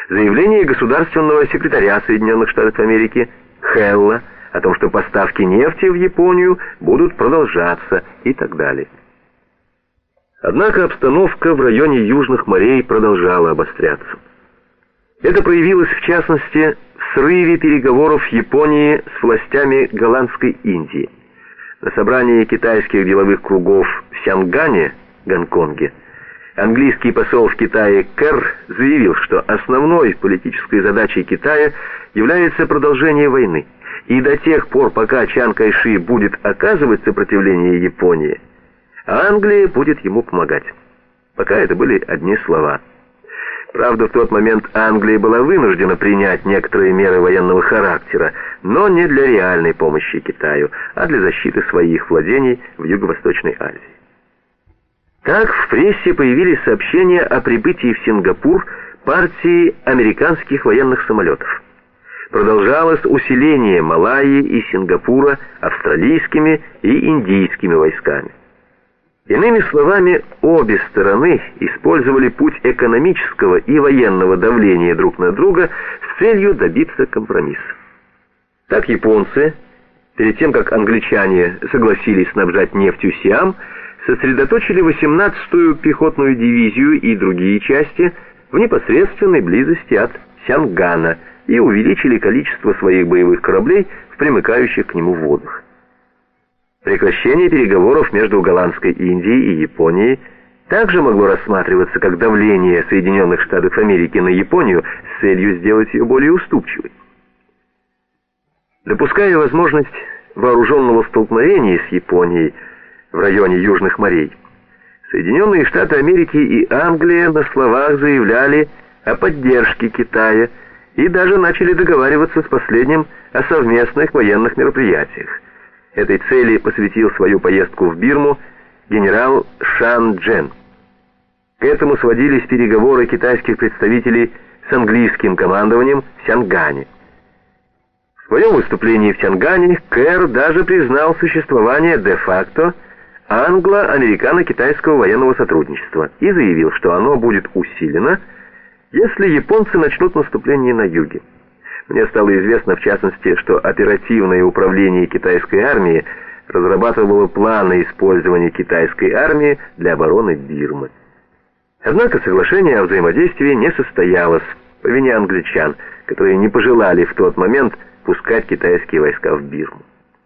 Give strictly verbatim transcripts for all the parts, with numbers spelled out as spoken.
заявление государственного секретаря Соединенных Штатов Америки Хэлла о том, что поставки нефти в Японию будут продолжаться и так далее. Однако обстановка в районе Южных морей продолжала обостряться. Это проявилось в частности в срыве переговоров Японии с властями Голландской Индии. На собрании китайских деловых кругов в Сянгане, Гонконге, английский посол в Китае Керр заявил, что основной политической задачей Китая является продолжение войны, и до тех пор, пока Чан Кайши будет оказывать сопротивление Японии, Англия будет ему помогать. Пока это были одни слова. Правда, в тот момент Англия была вынуждена принять некоторые меры военного характера, но не для реальной помощи Китаю, а для защиты своих владений в Юго-Восточной Азии. Так в прессе появились сообщения о прибытии в Сингапур партии американских военных самолетов. Продолжалось усиление Малайи и Сингапура австралийскими и индийскими войсками. Иными словами, обе стороны использовали путь экономического и военного давления друг на друга с целью добиться компромисса. Так японцы, перед тем как англичане согласились снабжать нефтью Сиам, сосредоточили восемнадцатую пехотную дивизию и другие части в непосредственной близости от Сянгана и увеличили количество своих боевых кораблей в примыкающих к нему водах. Прекращение переговоров между Голландской Индией и Японией также могло рассматриваться как давление Соединенных Штатов Америки на Японию с целью сделать ее более уступчивой. Допуская возможность вооруженного столкновения с Японией в районе Южных морей, Соединенные Штаты Америки и Англия на словах заявляли о поддержке Китая и даже начали договариваться с последним о совместных военных мероприятиях. Этой цели посвятил свою поездку в Бирму генерал Шан Джен. К этому сводились переговоры китайских представителей с английским командованием в Сянгане. В своем выступлении в Сянгане Керр даже признал существование де-факто англо-американо-китайского военного сотрудничества и заявил, что оно будет усилено, если японцы начнут наступление на юге. Мне стало известно, в частности, что оперативное управление китайской армии разрабатывало планы использования китайской армии для обороны Бирмы. Однако соглашение о взаимодействии не состоялось по вине англичан, которые не пожелали в тот момент пускать китайские войска в Бирму.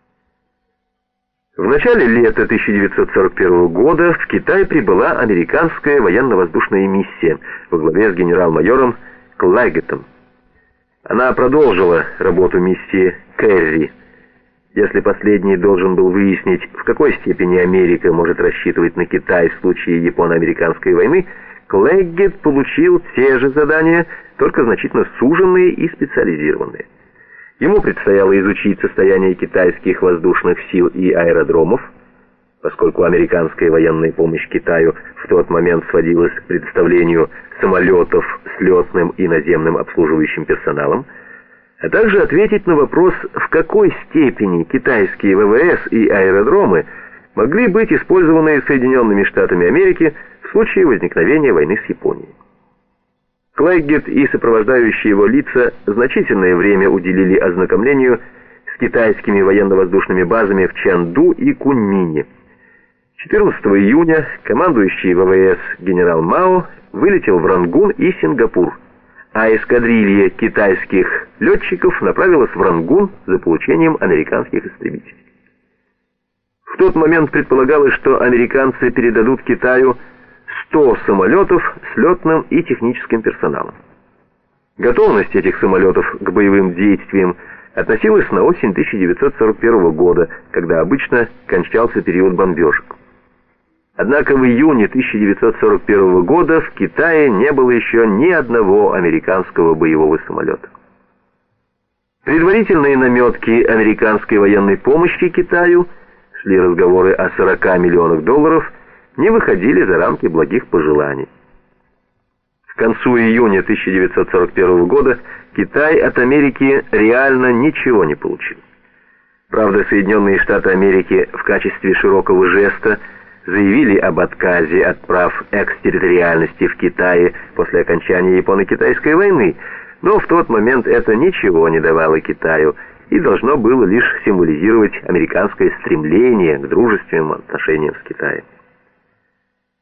В начале лета тысяча девятьсот сорок первого года в Китай прибыла американская военно-воздушная миссия во главе с генерал-майором Клайгеттом. Она продолжила работу миссии Керри. Если последний должен был выяснить, в какой степени Америка может рассчитывать на Китай в случае японо-американской войны, Клайгетт получил те же задания, только значительно суженные и специализированные. Ему предстояло изучить состояние китайских воздушных сил и аэродромов, поскольку американская военная помощь Китаю в тот момент сводилась к предоставлению самолетов с летным и наземным обслуживающим персоналом, а также ответить на вопрос, в какой степени китайские ВВС и аэродромы могли быть использованы Соединенными Штатами Америки в случае возникновения войны с Японией. Клайгетт и сопровождающие его лица значительное время уделили ознакомлению с китайскими военно-воздушными базами в Чэнду и Куньмине. четырнадцатого июня командующий ВВС генерал Мао вылетел в Рангун и Сингапур, а эскадрилья китайских летчиков направилась в Рангун за получением американских истребителей. В тот момент предполагалось, что американцы передадут Китаю сто самолетов с летным и техническим персоналом. Готовность этих самолетов к боевым действиям относилась на осень тысяча девятьсот сорок первого года, когда обычно кончался период бомбежек. Однако в июне тысяча девятьсот сорок первого года в Китае не было еще ни одного американского боевого самолета. Предварительные наметки американской военной помощи Китаю, шли разговоры о сорока миллионах долларов, не выходили за рамки благих пожеланий. К концу июня тысяча девятьсот сорок первого года Китай от Америки реально ничего не получил. Правда, Соединенные Штаты Америки в качестве широкого жеста заявили об отказе от прав экстерриториальности в Китае после окончания Японо-Китайской войны, но в тот момент это ничего не давало Китаю и должно было лишь символизировать американское стремление к дружественным отношениям с Китаем.